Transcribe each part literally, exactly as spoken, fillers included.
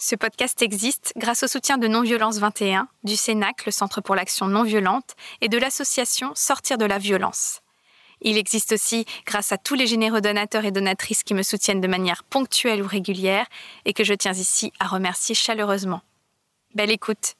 Ce podcast existe grâce au soutien de Non-Violence vingt et un, du Cénac, le Centre pour l'action non-violente, et de l'association Sortir de la violence. Il existe aussi grâce à tous les généreux donateurs et donatrices qui me soutiennent de manière ponctuelle ou régulière et que je tiens ici à remercier chaleureusement. Belle écoute.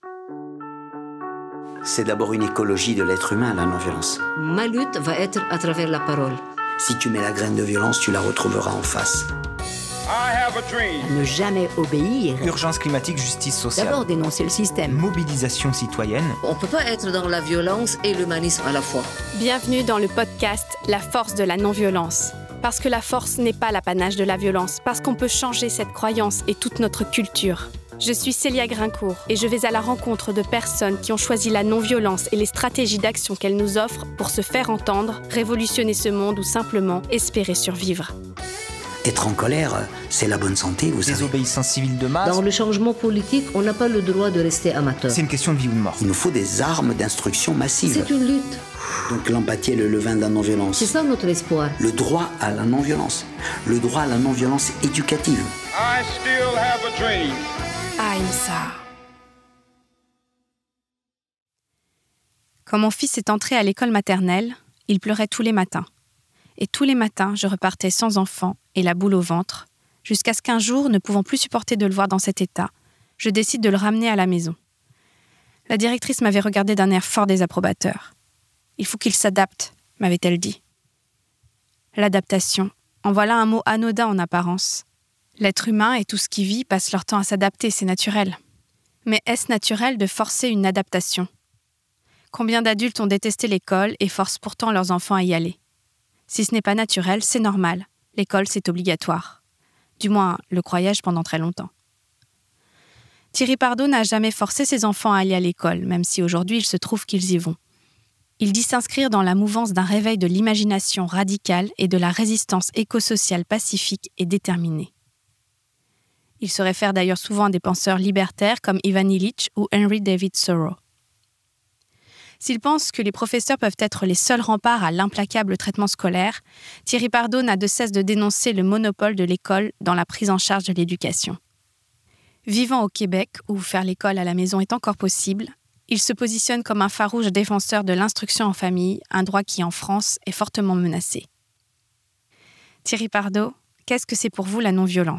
C'est d'abord une écologie de l'être humain, la non-violence. Ma lutte va être à travers la parole. Si tu mets la graine de violence, tu la retrouveras en face. I have a dream. Ne jamais obéir. Urgence climatique, justice sociale. D'abord dénoncer le système. Mobilisation citoyenne. On ne peut pas être dans la violence et l'humanisme à la fois. Bienvenue dans le podcast La force de la non-violence. Parce que la force n'est pas l'apanage de la violence, parce qu'on peut changer cette croyance et toute notre culture. Je suis Célia Grincourt et je vais à la rencontre de personnes qui ont choisi la non-violence et les stratégies d'action qu'elle nous offre pour se faire entendre, révolutionner ce monde ou simplement espérer survivre. Être en colère, c'est la bonne santé, vous savez. Désobéissance civile de masse. Dans le changement politique, on n'a pas le droit de rester amateur. C'est une question de vie ou de mort. Il nous faut des armes d'instruction massive. C'est une lutte. Donc l'empathie est le levain de la non-violence. C'est ça notre espoir. Le droit à la non-violence. Le droit à la non-violence éducative. I still have a dream. Ahimsa. Quand mon fils est entré à l'école maternelle, il pleurait tous les matins. Et tous les matins, je repartais sans enfant et la boule au ventre, jusqu'à ce qu'un jour, ne pouvant plus supporter de le voir dans cet état, je décide de le ramener à la maison. La directrice m'avait regardé d'un air fort désapprobateur. « Il faut qu'il s'adapte », m'avait-elle dit. L'adaptation, en voilà un mot anodin en apparence. L'être humain et tout ce qui vit passe leur temps à s'adapter, c'est naturel. Mais est-ce naturel de forcer une adaptation ? Combien d'adultes ont détesté l'école et forcent pourtant leurs enfants à y aller ? Si ce n'est pas naturel, c'est normal. L'école, c'est obligatoire. Du moins, le croyais-je pendant très longtemps. Thierry Pardo n'a jamais forcé ses enfants à aller à l'école, même si aujourd'hui il se trouve qu'ils y vont. Il dit s'inscrire dans la mouvance d'un réveil de l'imagination radicale et de la résistance écosociale pacifique et déterminée. Il se réfère d'ailleurs souvent à des penseurs libertaires comme Ivan Illich ou Henry David Thoreau. S'il pense que les professeurs peuvent être les seuls remparts à l'implacable traitement scolaire, Thierry Pardo n'a de cesse de dénoncer le monopole de l'école dans la prise en charge de l'éducation. Vivant au Québec, où faire l'école à la maison est encore possible, il se positionne comme un farouche défenseur de l'instruction en famille, un droit qui, en France, est fortement menacé. Thierry Pardo, qu'est-ce que c'est pour vous la non-violence ?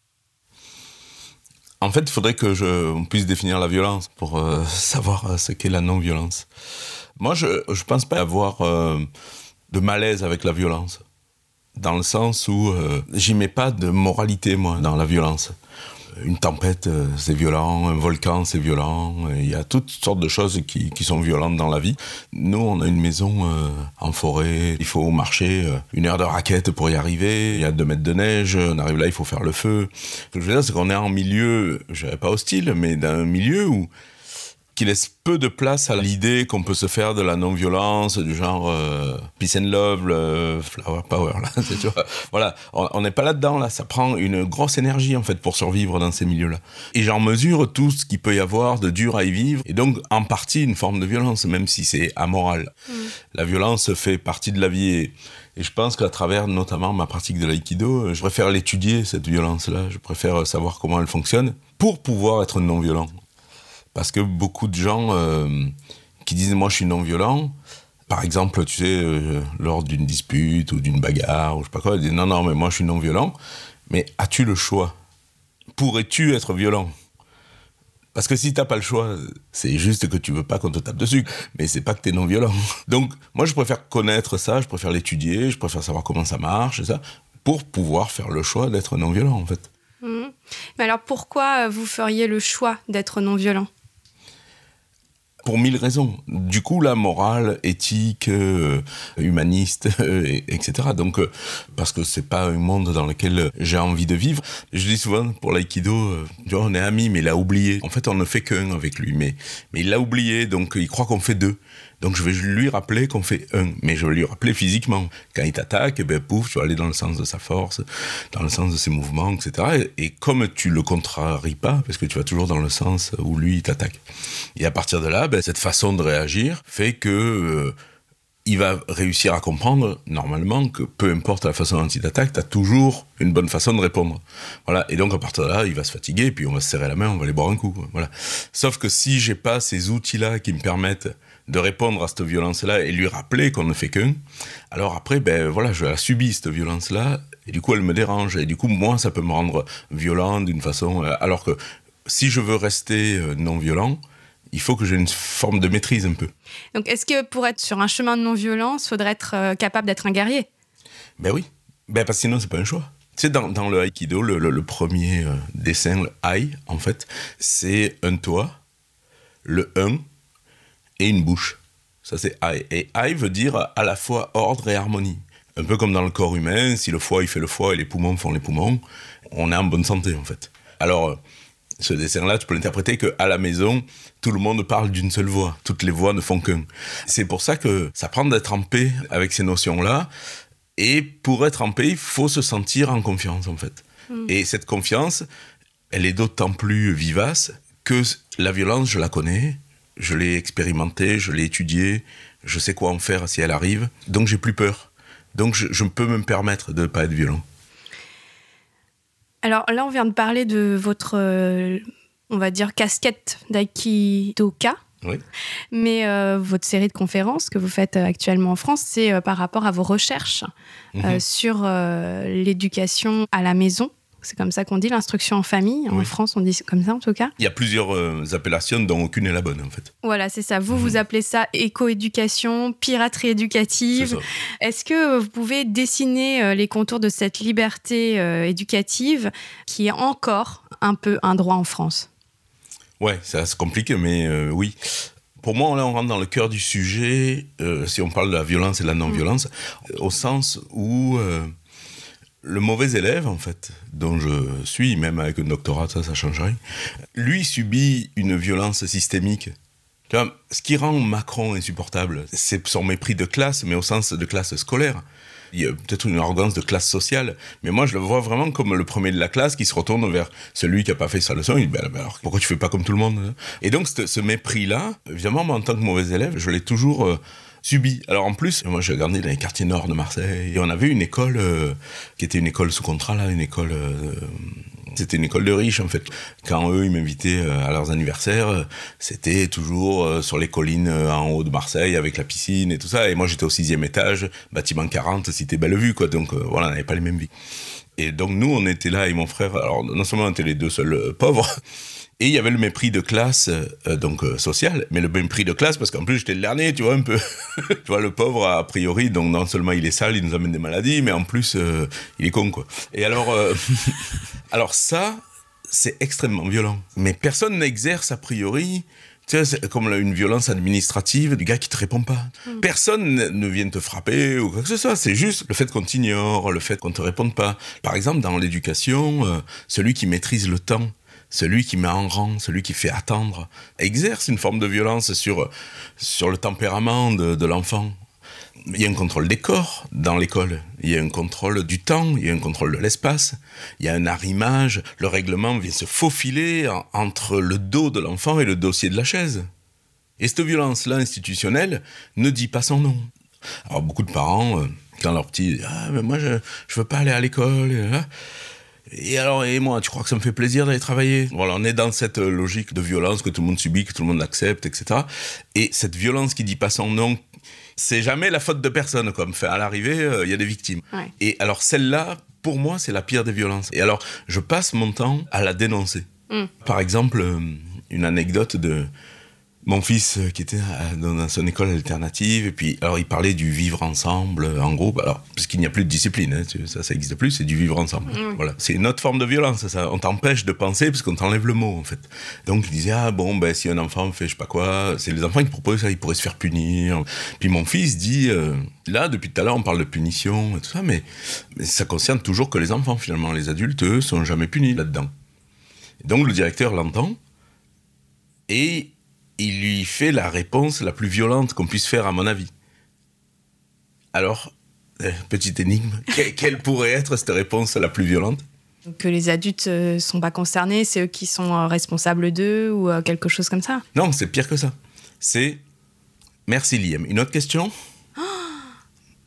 En fait, il faudrait que je, on puisse définir la violence pour euh, savoir ce qu'est la non-violence. Moi, je ne pense pas avoir euh, de malaise avec la violence, dans le sens où euh, j'y mets pas de moralité, moi, dans la violence. Une tempête, euh, c'est violent, un volcan, c'est violent. Il y a toutes sortes de choses qui, qui sont violentes dans la vie. Nous, on a une maison euh, en forêt. Il faut marcher euh, une heure de raquette pour y arriver. Il y a deux mètres de neige. On arrive là, il faut faire le feu. Ce que je veux dire, c'est qu'on est en milieu, je dirais pas hostile, mais d'un milieu où qui laisse peu de place à l'idée qu'on peut se faire de la non-violence, du genre euh, peace and love, le flower power, là, tu vois. Voilà, on n'est pas là-dedans, là. Ça prend une grosse énergie, en fait, pour survivre dans ces milieux-là. Et j'en mesure tout ce qu'il peut y avoir de dur à y vivre, et donc, en partie, une forme de violence, même si c'est amoral. Mmh. La violence fait partie de la vie, et, et je pense qu'à travers, notamment, ma pratique de l'aïkido, je préfère l'étudier, cette violence-là. Je préfère savoir comment elle fonctionne, pour pouvoir être non-violent. Parce que beaucoup de gens euh, qui disent « moi je suis non-violent », par exemple, tu sais, euh, lors d'une dispute ou d'une bagarre, ou je sais pas quoi, ils disent « non, non, mais moi je suis non-violent », mais as-tu le choix ? Pourrais-tu être violent ? Parce que si t'as pas le choix, c'est juste que tu veux pas qu'on te tape dessus, mais c'est pas que t'es non-violent. Donc, moi je préfère connaître ça, je préfère l'étudier, je préfère savoir comment ça marche, et ça, pour pouvoir faire le choix d'être non-violent, en fait. Mmh. Mais alors pourquoi vous feriez le choix d'être non-violent ? Pour mille raisons. Du coup, la morale, éthique, euh, humaniste, euh, et cetera. Donc, euh, parce que c'est pas un monde dans lequel j'ai envie de vivre. Je dis souvent, pour l'aïkido, euh, on est amis, mais il a oublié. En fait, on ne fait qu'un avec lui, mais, mais il l'a oublié, donc il croit qu'on fait deux. Donc je vais lui rappeler qu'on fait un, mais je vais lui rappeler physiquement. Quand il t'attaque, eh ben, pouf, tu vas aller dans le sens de sa force, dans le sens de ses mouvements, et cetera. Et, et comme tu le contraries pas, parce que tu vas toujours dans le sens où lui il t'attaque. Et à partir de là, ben, cette façon de réagir fait que euh, il va réussir à comprendre, normalement, que peu importe la façon dont il t'attaque, tu as toujours une bonne façon de répondre. Voilà. Et donc, à partir de là, il va se fatiguer, puis on va se serrer la main, on va aller boire un coup. Voilà. Sauf que si j'ai pas ces outils-là qui me permettent de répondre à cette violence-là et lui rappeler qu'on ne fait qu'un, alors après, ben voilà, je la subis, cette violence-là, et du coup, elle me dérange. Et du coup, moi, ça peut me rendre violent d'une façon... Alors que si je veux rester non-violent, il faut que j'ai une forme de maîtrise un peu. Donc, est-ce que pour être sur un chemin de non-violence, il faudrait être euh, capable d'être un guerrier ? Ben oui, ben parce que sinon, c'est pas un choix. Tu sais, dans, dans le Aikido, le, le, le premier euh, dessin, le Ai, en fait, c'est un toit, le un et une bouche. Ça, c'est Ai. Et Ai veut dire à la fois ordre et harmonie. Un peu comme dans le corps humain, si le foie, il fait le foie et les poumons font les poumons, on est en bonne santé, en fait. Alors... ce dessin-là, tu peux l'interpréter qu'à la maison, tout le monde parle d'une seule voix. Toutes les voix ne font qu'un. C'est pour ça que ça prend d'être en paix avec ces notions-là. Et pour être en paix, il faut se sentir en confiance, en fait. Mmh. Et cette confiance, elle est d'autant plus vivace que la violence, je la connais, je l'ai expérimentée, je l'ai étudiée, je sais quoi en faire si elle arrive. Donc, j'ai plus peur. Donc, je, je peux me permettre de ne pas être violent. Alors là, on vient de parler de votre, euh, on va dire, casquette d'aikidoka. Oui. Mais euh, votre série de conférences que vous faites actuellement en France, c'est euh, par rapport à vos recherches mmh. euh, sur euh, l'éducation à la maison. C'est comme ça qu'on dit, l'instruction en famille. En oui. France, on dit comme ça, en tout cas. Il y a plusieurs euh, appellations, dont aucune est la bonne, en fait. Voilà, c'est ça. Vous, mmh. vous appelez ça éco-éducation, piraterie éducative. Est-ce que vous pouvez dessiner euh, les contours de cette liberté euh, éducative qui est encore un peu un droit en France ? Ouais, ça se complique, mais euh, oui. Pour moi, là, on rentre dans le cœur du sujet, euh, si on parle de la violence et de la non-violence, mmh. au sens où... Euh, le mauvais élève, en fait, dont je suis, même avec un doctorat, ça, ça change rien, lui subit une violence systémique. Tu vois, ce qui rend Macron insupportable, c'est son mépris de classe, mais au sens de classe scolaire. Il y a peut-être une arrogance de classe sociale, mais moi, je le vois vraiment comme le premier de la classe qui se retourne vers celui qui n'a pas fait sa leçon. Il dit, ben, ben alors, pourquoi tu ne fais pas comme tout le monde ? Et donc, ce, ce mépris-là, évidemment, moi, en tant que mauvais élève, je l'ai toujours... Euh, subi. Alors en plus, moi j'ai regardé dans les quartiers nord de Marseille et on avait une école euh, qui était une école sous contrat là, une école, euh, c'était une école de riches en fait. Quand eux ils m'invitaient euh, à leurs anniversaires, euh, c'était toujours euh, sur les collines euh, en haut de Marseille avec la piscine et tout ça. Et moi j'étais au sixième étage, bâtiment quarante, cité Bellevue quoi. Donc euh, voilà, on n'avait pas les mêmes vies. Et donc nous on était là et mon frère. Alors non seulement on était les deux seuls euh, pauvres. Et il y avait le mépris de classe, euh, donc euh, social, mais le mépris de classe parce qu'en plus j'étais le dernier, tu vois, un peu. Tu vois, le pauvre, a priori, donc non seulement il est sale, il nous amène des maladies, mais en plus, euh, il est con, quoi. Et alors, euh, alors ça, c'est extrêmement violent. Mais personne n'exerce a priori, tu sais, c'est comme là, une violence administrative du gars qui te répond pas. Mmh. Personne ne vient te frapper ou quoi que ce soit. C'est juste le fait qu'on t'ignore, le fait qu'on te réponde pas. Par exemple, dans l'éducation, euh, celui qui maîtrise le temps, celui qui met en rang, celui qui fait attendre, exerce une forme de violence sur, sur le tempérament de, de l'enfant. Il y a un contrôle des corps dans l'école, il y a un contrôle du temps, il y a un contrôle de l'espace, il y a un arrimage, le règlement vient se faufiler en, entre le dos de l'enfant et le dossier de la chaise. Et cette violence-là institutionnelle ne dit pas son nom. Alors beaucoup de parents, euh, quand leur petit dit « Ah, mais moi je ne veux pas aller à l'école », et alors, et moi, tu crois que ça me fait plaisir d'aller travailler ? Voilà, on est dans cette logique de violence que tout le monde subit, que tout le monde accepte, et cetera. Et cette violence qui dit pas son nom, c'est jamais la faute de personne, quoi. Enfin, à l'arrivée, il euh, y a des victimes. Ouais. Et alors, celle-là, pour moi, c'est la pire des violences. Et alors, je passe mon temps à la dénoncer. Mm. Par exemple, une anecdote de mon fils qui était dans son école alternative, et puis alors il parlait du vivre ensemble en groupe, alors parce qu'il n'y a plus de discipline, hein, ça ça n'existe plus, c'est du vivre ensemble. Mmh. Voilà, c'est une autre forme de violence, ça. On t'empêche de penser parce qu'on t'enlève le mot en fait. Donc il disait ah bon ben si un enfant fait je sais pas quoi, c'est les enfants qui proposent ça, ils pourraient se faire punir. Puis mon fils dit euh, là depuis tout à l'heure on parle de punition et tout ça, mais, mais ça concerne toujours que les enfants finalement, les adultes eux sont jamais punis là-dedans. Et donc le directeur l'entend et il lui fait la réponse la plus violente qu'on puisse faire, à mon avis. Alors, euh, petite énigme, que, quelle pourrait être cette réponse la plus violente ? Que les adultes ne euh, sont pas concernés, c'est eux qui sont euh, responsables d'eux, ou euh, quelque chose comme ça ? Non, c'est pire que ça. C'est « Merci Liam ». Une autre question ? Oh,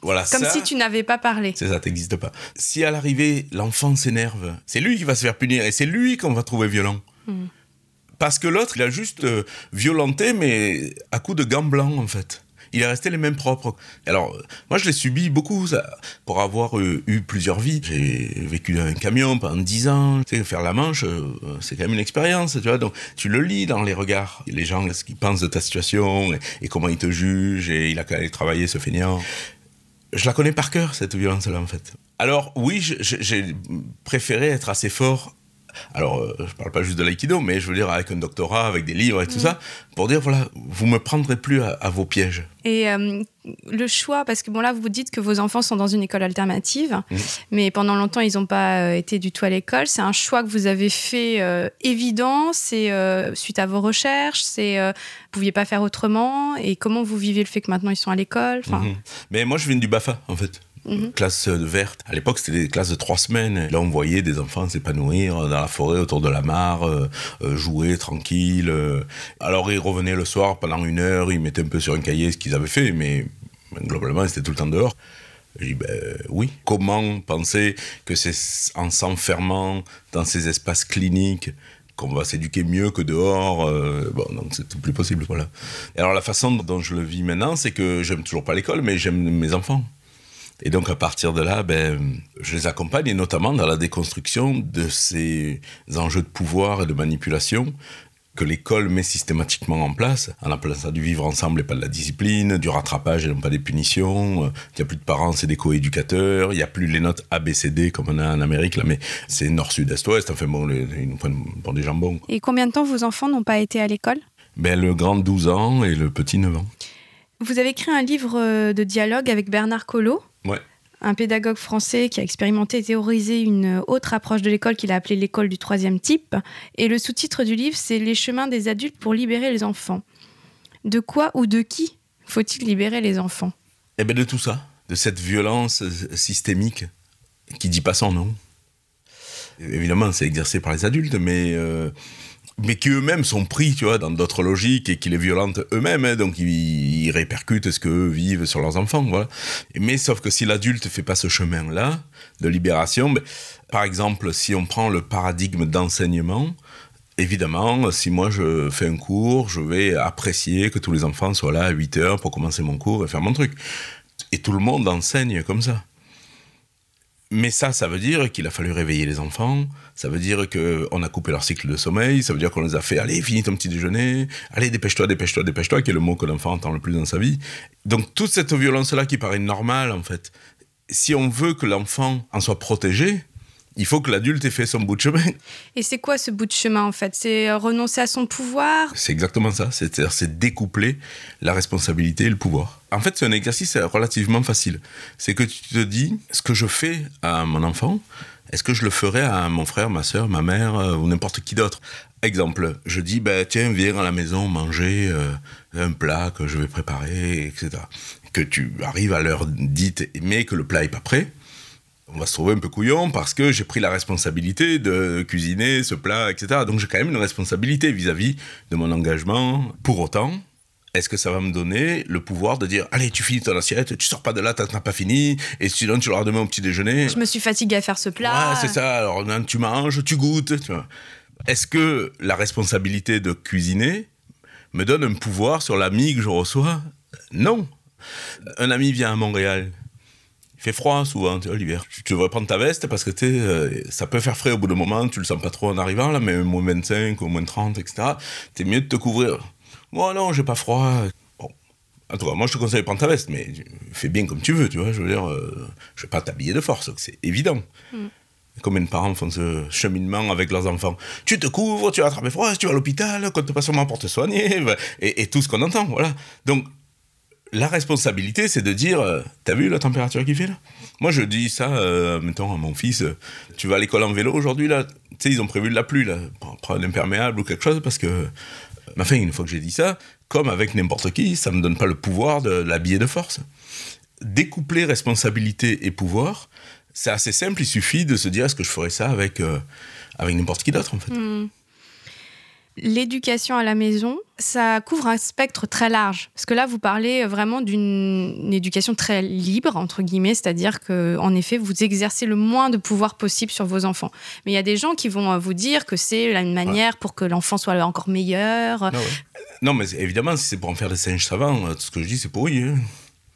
Voilà, Comme ça, si tu n'avais pas parlé. c'est ça, t'existes pas. Si à l'arrivée, l'enfant s'énerve, c'est lui qui va se faire punir et c'est lui qu'on va trouver violent. Mm. Parce que l'autre, il a juste euh, violenté, mais à coups de gants blancs, en fait. Il est resté les mêmes propres. Alors, moi, je l'ai subi beaucoup, ça, pour avoir euh, eu plusieurs vies. J'ai vécu dans un camion pendant dix ans. Tu sais, faire la Manche, euh, c'est quand même une expérience, tu vois. Donc, tu le lis dans les regards. Les gens, ce qu'ils pensent de ta situation et, et comment ils te jugent. Et il a qu'à aller travailler, ce feignant. Je la connais par cœur, cette violence-là, en fait. Alors, oui, je, je, j'ai préféré être assez fort. Alors, euh, je parle pas juste de l'aïkido, mais je veux dire avec un doctorat, avec des livres et tout mmh. ça, pour dire, voilà, vous me prendrez plus à, à vos pièges. Et euh, le choix, parce que bon là, vous dites que vos enfants sont dans une école alternative, mmh. mais pendant longtemps, ils n'ont pas euh, été du tout à l'école. C'est un choix que vous avez fait euh, évident, c'est euh, suite à vos recherches, c'est, euh, vous ne pouviez pas faire autrement, et comment vous vivez le fait que maintenant, ils sont à l'école mmh. Mais moi, je viens du BAFA, en fait. Mmh. Classe verte. À l'époque, c'était des classes de trois semaines. Là, on voyait des enfants s'épanouir dans la forêt autour de la mare, euh, euh, jouer tranquille. Euh. Alors, ils revenaient le soir pendant une heure, ils mettaient un peu sur un cahier ce qu'ils avaient fait, mais globalement, c'était tout le temps dehors. J'ai dit, ben oui. Comment penser que c'est en s'enfermant dans ces espaces cliniques qu'on va s'éduquer mieux que dehors, euh, bon, donc c'est tout plus possible, voilà. Et alors, la façon dont je le vis maintenant, c'est que j'aime toujours pas l'école, mais j'aime mes enfants. Et donc, à partir de là, ben, je les accompagne, et notamment dans la déconstruction de ces enjeux de pouvoir et de manipulation que l'école met systématiquement en place, en appelant ça du vivre ensemble et pas de la discipline, du rattrapage et non pas des punitions. Il n'y a plus de parents, c'est des co-éducateurs. Il n'y a plus les notes A, B, C, D comme on a en Amérique, là, mais c'est nord, sud, est, ouest. Enfin bon, les, ils nous prennent pour des jambons. Et combien de temps vos enfants n'ont pas été à l'école ? Ben, le grand douze ans et le petit neuf ans. Vous avez écrit un livre de dialogue avec Bernard Collot. Ouais. Un pédagogue français qui a expérimenté et théorisé une autre approche de l'école qu'il a appelée l'école du troisième type. Et le sous-titre du livre, c'est « Les chemins des adultes pour libérer les enfants ». De quoi ou de qui faut-il libérer les enfants ? Eh bien de tout ça, de cette violence systémique qui ne dit pas son nom. Évidemment, c'est exercé par les adultes, mais... Euh mais qui eux-mêmes sont pris, tu vois, dans d'autres logiques et qui les violentent eux-mêmes, hein, donc ils, ils répercutent ce qu'eux vivent sur leurs enfants, voilà. Mais sauf que si l'adulte fait pas ce chemin-là de libération, ben, par exemple, si on prend le paradigme d'enseignement, évidemment, si moi je fais un cours, je vais apprécier que tous les enfants soient là à huit heures pour commencer mon cours et faire mon truc. Et tout le monde enseigne comme ça. Mais ça, ça veut dire qu'il a fallu réveiller les enfants, ça veut dire qu'on a coupé leur cycle de sommeil, ça veut dire qu'on les a fait « Allez, finis ton petit déjeuner, allez, dépêche-toi, dépêche-toi, dépêche-toi », qui est le mot que l'enfant entend le plus dans sa vie. Donc toute cette violence-là qui paraît normale, en fait, si on veut que l'enfant en soit protégé, il faut que l'adulte ait fait son bout de chemin. Et c'est quoi ce bout de chemin, en fait ? C'est renoncer à son pouvoir ? C'est exactement ça. C'est-à-dire, c'est découpler la responsabilité et le pouvoir. En fait, c'est un exercice relativement facile. C'est que tu te dis, ce que je fais à mon enfant, est-ce que je le ferais à mon frère, ma sœur, ma mère euh, ou n'importe qui d'autre ? Exemple, je dis, bah, tiens, viens à la maison manger euh, un plat que je vais préparer, et cetera. Que tu arrives à l'heure dite, mais que le plat n'est pas prêt. On va se trouver un peu couillon parce que j'ai pris la responsabilité de cuisiner ce plat, et cetera. Donc j'ai quand même une responsabilité vis-à-vis de mon engagement. Pour autant, est-ce que ça va me donner le pouvoir de dire « Allez, tu finis ton assiette, tu sors pas de là, t'as pas fini, et sinon tu l'auras demain au petit déjeuner. » Je me suis fatiguée à faire ce plat. Ouais, c'est ça. Alors tu manges, tu goûtes. Tu vois. Est-ce que la responsabilité de cuisiner me donne un pouvoir sur l'ami que je reçois ? Non. Un ami vient à Montréal. Il fait froid souvent, tu vois, l'hiver. Tu devrais prendre ta veste parce que euh, ça peut faire frais au bout d'un moment, tu le sens pas trop en arrivant, là, mais moins vingt-cinq ou moins trente, et cetera. C'est mieux de te couvrir. Moi, non, j'ai pas froid. Bon. En tout cas, moi, je te conseille de prendre ta veste, mais fais bien comme tu veux, tu vois. Je veux dire, euh, je vais pas t'habiller de force, c'est évident. Mm. Combien de parents font ce cheminement avec leurs enfants ? Tu te couvres, tu vas attraper froid, tu vas à l'hôpital, compte pas sûrement pour te soigner, et, et tout ce qu'on entend, voilà. Donc, la responsabilité, c'est de dire, euh, t'as vu la température qu'il fait là ? Moi, je dis ça, euh, mettons, à mon fils, euh, tu vas à l'école en vélo aujourd'hui, là, tu sais, ils ont prévu de la pluie, là, prends un imperméable ou quelque chose, parce que, euh, enfin, une fois que j'ai dit ça, comme avec n'importe qui, ça ne me donne pas le pouvoir de l'habiller de force. Découpler responsabilité et pouvoir, c'est assez simple, il suffit de se dire, est-ce que je ferais ça avec, euh, avec n'importe qui d'autre, en fait ? Mmh. L'éducation à la maison, ça couvre un spectre très large. Parce que là, vous parlez vraiment d'une une éducation très libre, entre guillemets, c'est-à-dire qu'en effet, vous exercez le moins de pouvoir possible sur vos enfants. Mais il y a des gens qui vont vous dire que c'est une manière pour que l'enfant soit encore meilleur. Non, ouais. non mais évidemment, si c'est pour en faire des singes savants, tout ce que je dis, c'est pourri. Hein.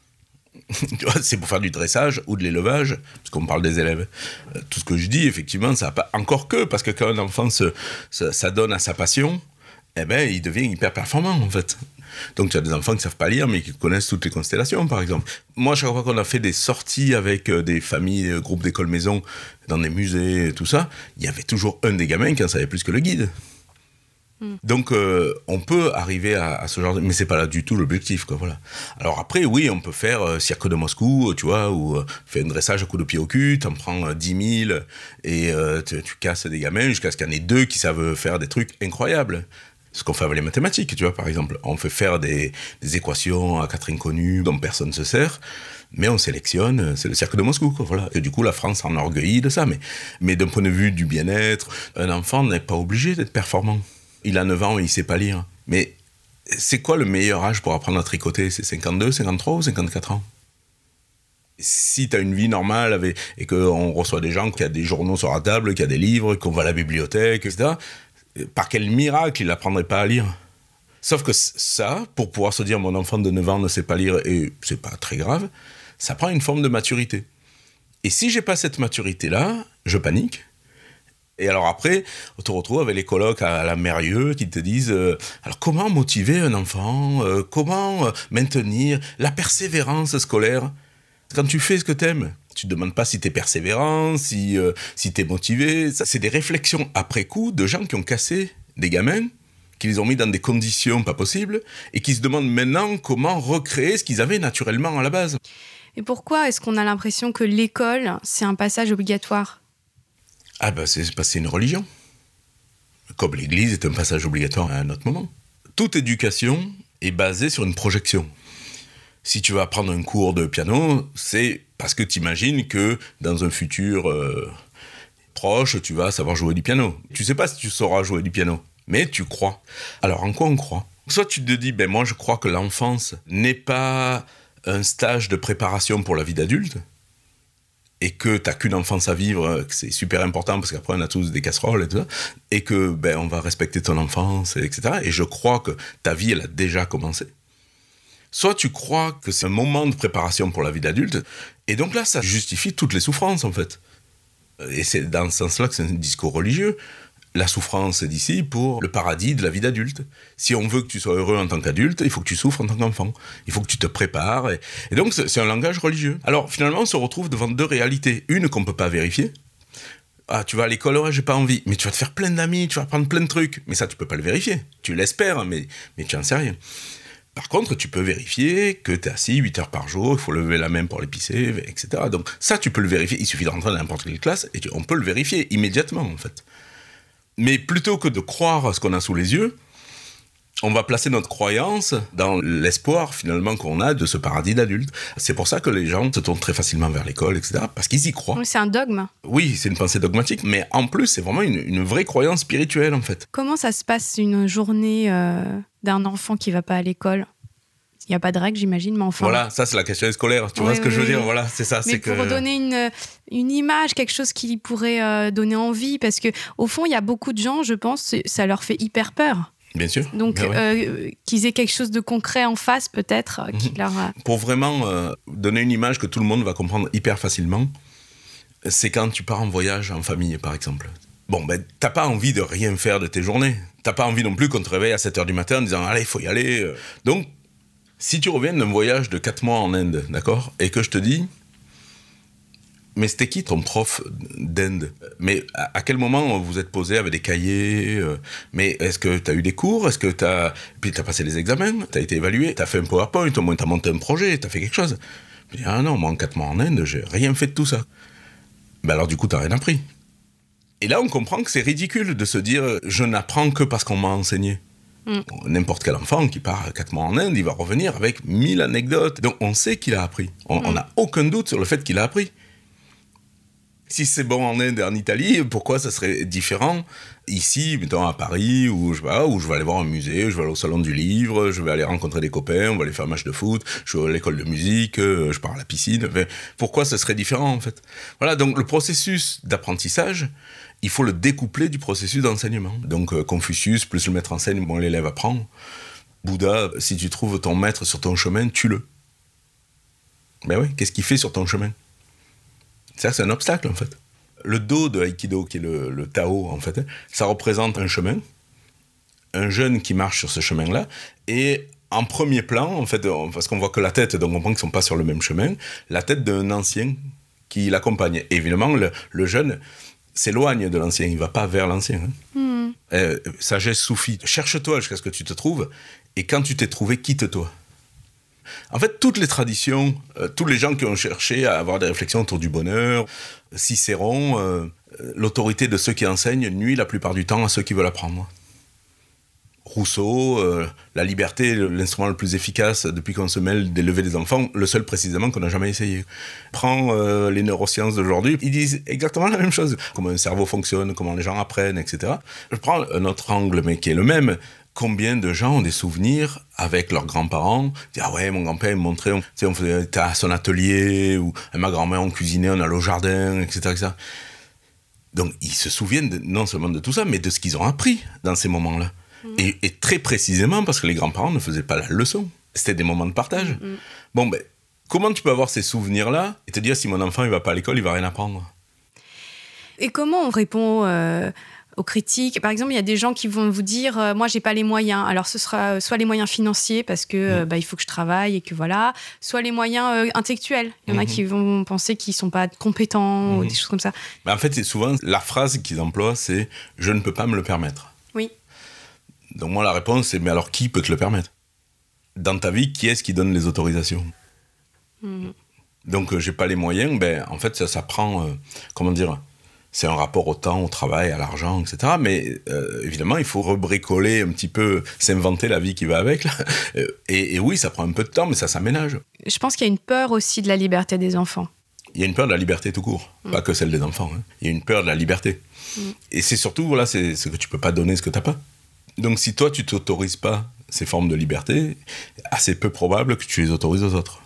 Tu vois, c'est pour faire du dressage ou de l'élevage, parce qu'on parle des élèves. Tout ce que je dis, effectivement, ça n'a pas encore que, parce que quand un enfant se, se, s'adonne à sa passion, eh ben, il devient hyper performant, en fait. Donc, tu as des enfants qui ne savent pas lire, mais qui connaissent toutes les constellations, par exemple. Moi, chaque fois qu'on a fait des sorties avec des familles, des groupes d'école maison, dans des musées, tout ça, il y avait toujours un des gamins qui en savait plus que le guide. Donc, euh, on peut arriver à, à ce genre de... Mais c'est pas là du tout l'objectif, quoi, voilà. Alors après, oui, on peut faire euh, cirque de Moscou, tu vois, ou euh, faire un dressage à coup de pied au cul, t'en prends euh, dix mille et euh, tu, tu casses des gamins jusqu'à ce qu'il y en ait deux qui savent faire des trucs incroyables. Ce qu'on fait avec les mathématiques, tu vois, par exemple. On fait faire des, des équations à quatre inconnus dont personne ne se sert, mais on sélectionne, c'est le cirque de Moscou, quoi, voilà. Et du coup, la France s'enorgueillit de ça. Mais, mais d'un point de vue du bien-être, un enfant n'est pas obligé d'être performant. Il a neuf ans et il ne sait pas lire. Mais c'est quoi le meilleur âge pour apprendre à tricoter ? C'est cinquante-deux, cinquante-trois ou cinquante-quatre ans ? Si tu as une vie normale avec, et qu'on reçoit des gens qui ont des journaux sur la table, qui ont des livres, qu'on va à la bibliothèque, et cetera, par quel miracle il n'apprendrait pas à lire ? Sauf que ça, pour pouvoir se dire mon enfant de neuf ans ne sait pas lire et c'est pas très grave, ça prend une forme de maturité. Et si j'ai pas cette maturité-là, je panique. Et alors après, on te retrouve avec les colocs à la Mérieux qui te disent euh, alors comment motiver un enfant, euh, comment euh, maintenir la persévérance scolaire. Quand tu fais ce que t'aimes, tu te demandes pas si t'es persévérant, si, euh, si t'es motivé. Ça, c'est des réflexions après coup de gens qui ont cassé des gamins, qui les ont mis dans des conditions pas possibles, et qui se demandent maintenant comment recréer ce qu'ils avaient naturellement à la base. Et pourquoi est-ce qu'on a l'impression que l'école, c'est un passage obligatoire ? Ah ben c'est parce que c'est une religion. Comme l'Église est un passage obligatoire à un autre moment. Toute éducation est basée sur une projection. Si tu vas prendre un cours de piano, c'est parce que tu imagines que dans un futur euh, proche, tu vas savoir jouer du piano. Tu sais pas si tu sauras jouer du piano, mais tu crois. Alors en quoi on croit ? Soit tu te dis, ben moi je crois que l'enfance n'est pas un stage de préparation pour la vie d'adulte, et que t'as qu'une enfance à vivre, que c'est super important parce qu'après on a tous des casseroles et tout ça, et que ben on va respecter ton enfance, et cetera. Et je crois que ta vie elle a déjà commencé. Soit tu crois que c'est un moment de préparation pour la vie d'adulte, et donc là ça justifie toutes les souffrances en fait. Et c'est dans ce sens-là que c'est un discours religieux. La souffrance est d'ici pour le paradis de la vie d'adulte. Si on veut que tu sois heureux en tant qu'adulte, il faut que tu souffres en tant qu'enfant. Il faut que tu te prépares. Et, et donc, c'est, c'est un langage religieux. Alors, finalement, on se retrouve devant deux réalités. Une qu'on ne peut pas vérifier. Ah, tu vas à l'école, ouais, j'ai pas envie. Mais tu vas te faire plein d'amis, tu vas apprendre plein de trucs. Mais ça, tu peux pas le vérifier. Tu l'espères, mais, mais tu n'en sais rien. Par contre, tu peux vérifier que tu es assis huit heures par jour, il faut lever la main pour l'épicer, et cetera. Donc, ça, tu peux le vérifier. Il suffit de rentrer dans n'importe quelle classe et tu, on peut le vérifier immédiatement, en fait. Mais plutôt que de croire à ce qu'on a sous les yeux, on va placer notre croyance dans l'espoir, finalement, qu'on a de ce paradis d'adulte. C'est pour ça que les gens se tournent très facilement vers l'école, et cetera, parce qu'ils y croient. Oui, c'est un dogme. Oui, c'est une pensée dogmatique, mais en plus, c'est vraiment une, une vraie croyance spirituelle, en fait. Comment ça se passe une journée euh, d'un enfant qui ne va pas à l'école ? Il n'y a pas de règle, j'imagine, mais enfin... Voilà, ça, c'est la question scolaire. Tu oui, vois ce que oui, je veux oui. dire ? Voilà, c'est ça. Mais c'est pour que... donner une, une image, quelque chose qui pourrait euh, donner envie, parce qu'au fond, il y a beaucoup de gens, je pense, ça leur fait hyper peur. Bien sûr. Donc, ben ouais. euh, qu'ils aient quelque chose de concret en face, peut-être, euh, qui mm-hmm. leur... A... Pour vraiment euh, donner une image que tout le monde va comprendre hyper facilement, c'est quand tu pars en voyage en famille, par exemple. Bon, ben, t'as pas envie de rien faire de tes journées. T'as pas envie non plus qu'on te réveille à sept heures du matin en disant « Allez, il faut y aller ». Donc, si tu reviens d'un voyage de quatre mois en Inde, d'accord, et que je te dis, mais c'était qui ton prof d'Inde ? Mais à, à quel moment vous êtes posé avec des cahiers euh, Mais est-ce que tu as eu des cours ? Est-ce que tu as... Puis tu as passé les examens ? Tu as été évalué ? Tu as fait un PowerPoint ? Au moins tu as monté un projet ? Tu as fait quelque chose ? Je dis, ah non, moi en quatre mois en Inde, j'ai rien fait de tout ça. Ben alors du coup, tu n'as rien appris. Et là, on comprend que c'est ridicule de se dire, je n'apprends que parce qu'on m'a enseigné. Mm. N'importe quel enfant qui part quatre mois en Inde, il va revenir avec mille anecdotes. Donc on sait qu'il a appris. On n'a mm. aucun doute sur le fait qu'il a appris. Si c'est bon en Inde et en Italie, pourquoi ça serait différent ici, mettons à Paris, où je, vais, où je vais aller voir un musée, je vais aller au salon du livre, je vais aller rencontrer des copains, on va aller faire un match de foot, je vais à l'école de musique, je pars à la piscine. Enfin, pourquoi ça serait différent en fait ? Voilà, donc le processus d'apprentissage, il faut le découpler du processus d'enseignement. Donc euh, Confucius plus le maître en scène, bon, l'élève apprend. Bouddha, si tu trouves ton maître sur ton chemin, tue-le. Ben oui, qu'est-ce qu'il fait sur ton chemin ? Ça, c'est un obstacle, en fait. Le Do de Aikido, qui est le, le Tao, en fait, ça représente un chemin, un jeune qui marche sur ce chemin-là, et en premier plan, en fait, parce qu'on voit que la tête, donc on comprend qu'ils ne sont pas sur le même chemin, la tête d'un ancien qui l'accompagne. Et évidemment, le, le jeune s'éloigne de l'ancien, il ne va pas vers l'ancien. Hein. Mm. Euh, sagesse soufie, cherche-toi jusqu'à ce que tu te trouves, et quand tu t'es trouvé, quitte-toi. En fait, toutes les traditions, euh, tous les gens qui ont cherché à avoir des réflexions autour du bonheur, Cicéron, euh, l'autorité de ceux qui enseignent nuit la plupart du temps à ceux qui veulent apprendre. Rousseau, euh, la liberté, l'instrument le plus efficace depuis qu'on se mêle d'élever des enfants, le seul précisément qu'on n'a jamais essayé. Prends euh, les neurosciences d'aujourd'hui, ils disent exactement la même chose. Comment un cerveau fonctionne, comment les gens apprennent, et cetera. Je prends un autre angle, mais qui est le même. Combien de gens ont des souvenirs avec leurs grands-parents, disent ah ouais, mon grand-père il me montrait, on, on faisait à son atelier, ou ma grand-mère on cuisinait, on allait au jardin, et cetera, et cetera. Donc ils se souviennent de, non seulement de tout ça, mais de ce qu'ils ont appris dans ces moments-là. Mmh. Et, et très précisément parce que les grands-parents ne faisaient pas la leçon. C'était des moments de partage. Mmh. Bon, ben, comment tu peux avoir ces souvenirs-là et te dire si mon enfant il va pas à l'école, il va rien apprendre ? Et comment on répond euh... aux critiques? Par exemple, il y a des gens qui vont vous dire euh, « moi, j'ai pas les moyens ». Alors, ce sera soit les moyens financiers, parce que euh, bah, il faut que je travaille et que voilà, soit les moyens euh, intellectuels. Il y en mm-hmm. a qui vont penser qu'ils sont pas compétents mm-hmm. ou des choses comme ça. Mais en fait, c'est souvent, la phrase qu'ils emploient, c'est « je ne peux pas me le permettre ». Oui. Donc moi, la réponse, c'est « mais alors, qui peut te le permettre ?» Dans ta vie, qui est-ce qui donne les autorisations ? mm-hmm. Donc, euh, j'ai pas les moyens, ben, en fait, ça, ça prend, euh, comment dire... C'est un rapport au temps, au travail, à l'argent, et cetera. Mais euh, évidemment, il faut rebricoler un petit peu, s'inventer la vie qui va avec. Là. Et, et oui, ça prend un peu de temps, mais ça s'aménage. Je pense qu'il y a une peur aussi de la liberté des enfants. Il y a une peur de la liberté tout court, mmh. pas que celle des enfants. Hein. Il y a une peur de la liberté. Mmh. Et c'est surtout, voilà, c'est, c'est que tu peux pas donner ce que tu n'as pas. Donc si toi, tu t'autorises pas ces formes de liberté, assez peu probable que tu les autorises aux autres.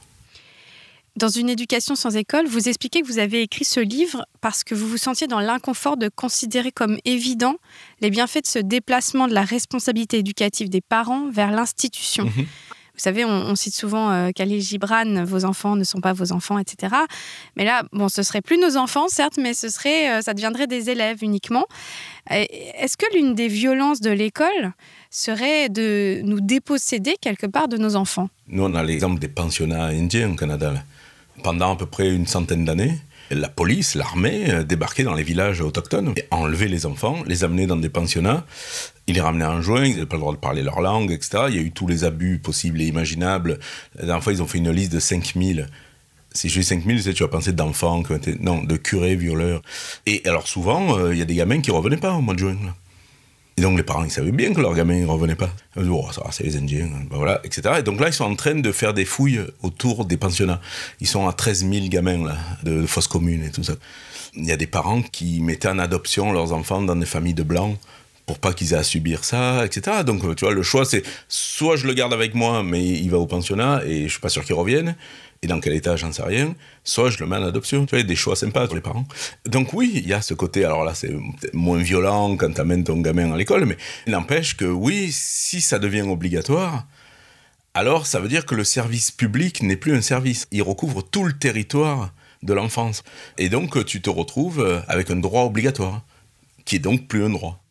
Dans Une éducation sans école, vous expliquez que vous avez écrit ce livre parce que vous vous sentiez dans l'inconfort de considérer comme évident les bienfaits de ce déplacement de la responsabilité éducative des parents vers l'institution. Mmh. Vous savez, on, on cite souvent euh, Khalil Gibran, « vos enfants ne sont pas vos enfants », et cetera. Mais là, bon, ce ne serait plus nos enfants, certes, mais ce serait, euh, ça deviendrait des élèves uniquement. Est-ce que l'une des violences de l'école serait de nous déposséder quelque part de nos enfants ? Nous, on a l'exemple des pensionnats indiens au Canada, là. Pendant à peu près une centaine d'années, la police, l'armée, débarquait dans les villages autochtones et enlevait les enfants, les amenait dans des pensionnats, ils les ramenaient en juin, ils n'avaient pas le droit de parler leur langue, et cetera. Il y a eu tous les abus possibles et imaginables. La dernière fois, ils ont fait une liste de cinq mille. Si je dis cinq mille, tu vas penser d'enfants, qui ont été... non, de curés, violeurs. Et alors souvent, il euh, y a des gamins qui ne revenaient pas au mois de juin, là. Et donc les parents, ils savaient bien que leurs gamins ne revenaient pas. Ils disaient, oh, ça va, c'est les Indiens, ben voilà, et cetera. Et donc là, ils sont en train de faire des fouilles autour des pensionnats. Ils sont à treize mille gamins, là, de fosses communes et tout ça. Il y a des parents qui mettaient en adoption leurs enfants dans des familles de blancs pour pas qu'ils aient à subir ça, et cetera. Donc, tu vois, le choix, c'est soit je le garde avec moi, mais il va au pensionnat et je suis pas sûr qu'il revienne. Et dans quel état, j'en sais rien. Soit je le mets en adoption. Tu vois, il y a des choix sympas pour les parents. Donc oui, il y a ce côté, alors là, c'est moins violent quand tu amènes ton gamin à l'école, mais il n'empêche que oui, si ça devient obligatoire, alors ça veut dire que le service public n'est plus un service. Il recouvre tout le territoire de l'enfance. Et donc, tu te retrouves avec un droit obligatoire, qui est donc plus un droit.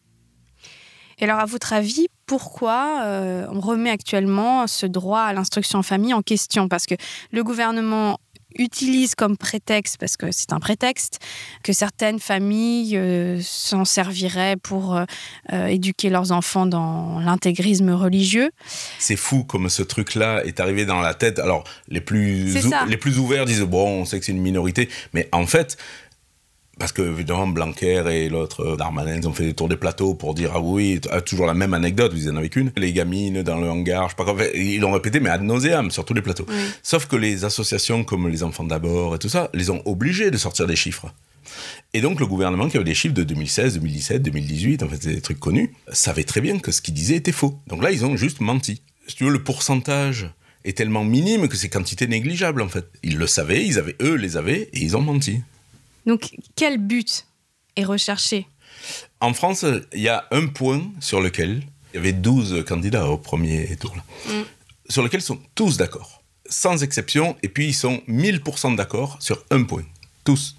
Et alors, à votre avis, pourquoi euh, on remet actuellement ce droit à l'instruction en famille en question ? Parce que le gouvernement utilise comme prétexte, parce que c'est un prétexte, que certaines familles euh, s'en serviraient pour euh, euh, éduquer leurs enfants dans l'intégrisme religieux. C'est fou comme ce truc-là est arrivé dans la tête. Alors, les plus, ou- les plus ouverts disent « bon, on sait que c'est une minorité », mais en fait... Parce que, évidemment, Blanquer et l'autre, Darmanin, ils ont fait des tours des plateaux pour dire « Ah oui, toujours la même anecdote, vous en avez qu'une. Les gamines dans le hangar, je sais pas quoi. » Ils l'ont répété, mais ad nauseam, sur tous les plateaux. Oui. Sauf que les associations comme les Enfants d'abord et tout ça, les ont obligés de sortir des chiffres. Et donc le gouvernement, qui avait des chiffres de deux mille seize, deux mille dix-sept, deux mille dix-huit, en fait c'est des trucs connus, savait très bien que ce qu'ils disaient était faux. Donc là, ils ont juste menti. Si tu veux, le pourcentage est tellement minime que c'est quantité négligeable, en fait. Ils le savaient, ils avaient, eux les avaient, et ils ont menti. Donc, quel but est recherché ? En France, il y a un point sur lequel il y avait douze candidats au premier tour, là, mm. sur lequel ils sont tous d'accord, sans exception, et puis ils sont mille pour cent d'accord sur un point, tous.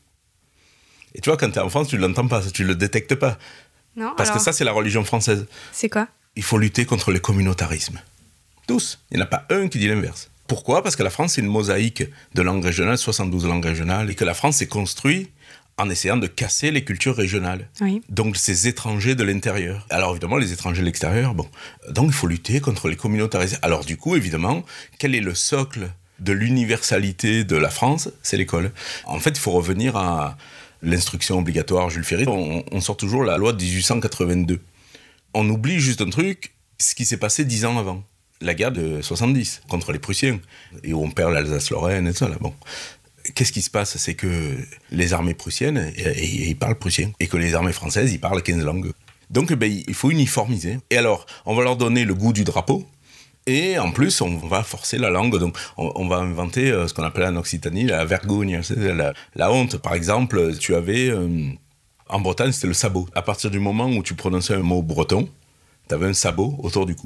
Et tu vois, quand tu es en France, tu ne l'entends pas, tu ne le détectes pas. Non, Parce alors... que ça, c'est la religion française. C'est quoi ? Il faut lutter contre le communautarisme. Tous. Il n'y en a pas un qui dit l'inverse. Pourquoi ? Parce que la France, c'est une mosaïque de langues régionales, soixante-douze langues régionales, et que la France s'est construite en essayant de casser les cultures régionales. Oui. Donc, ces étrangers de l'intérieur. Alors, évidemment, les étrangers de l'extérieur, bon. Donc, il faut lutter contre les communautarismes. Alors, du coup, évidemment, quel est le socle de l'universalité de la France ? C'est l'école. En fait, il faut revenir à l'instruction obligatoire Jules Ferry. On, on sort toujours la loi de dix-huit cent quatre-vingt-deux. On oublie juste un truc, ce qui s'est passé dix ans avant. La guerre de soixante-dix, contre les Prussiens, et où on perd l'Alsace-Lorraine et tout ça, là, bon. Qu'est-ce qui se passe ? C'est que les armées prussiennes, ils parlent prussien, et que les armées françaises, ils parlent quinze langues. Donc, ben, il faut uniformiser. Et alors, on va leur donner le goût du drapeau, et en plus, on va forcer la langue. Donc, on, on va inventer euh, ce qu'on appelle en Occitanie la vergogne, c'est la, la honte. Par exemple, tu avais... Euh, en Bretagne, c'était le sabot. À partir du moment où tu prononçais un mot breton, tu avais un sabot autour du cou.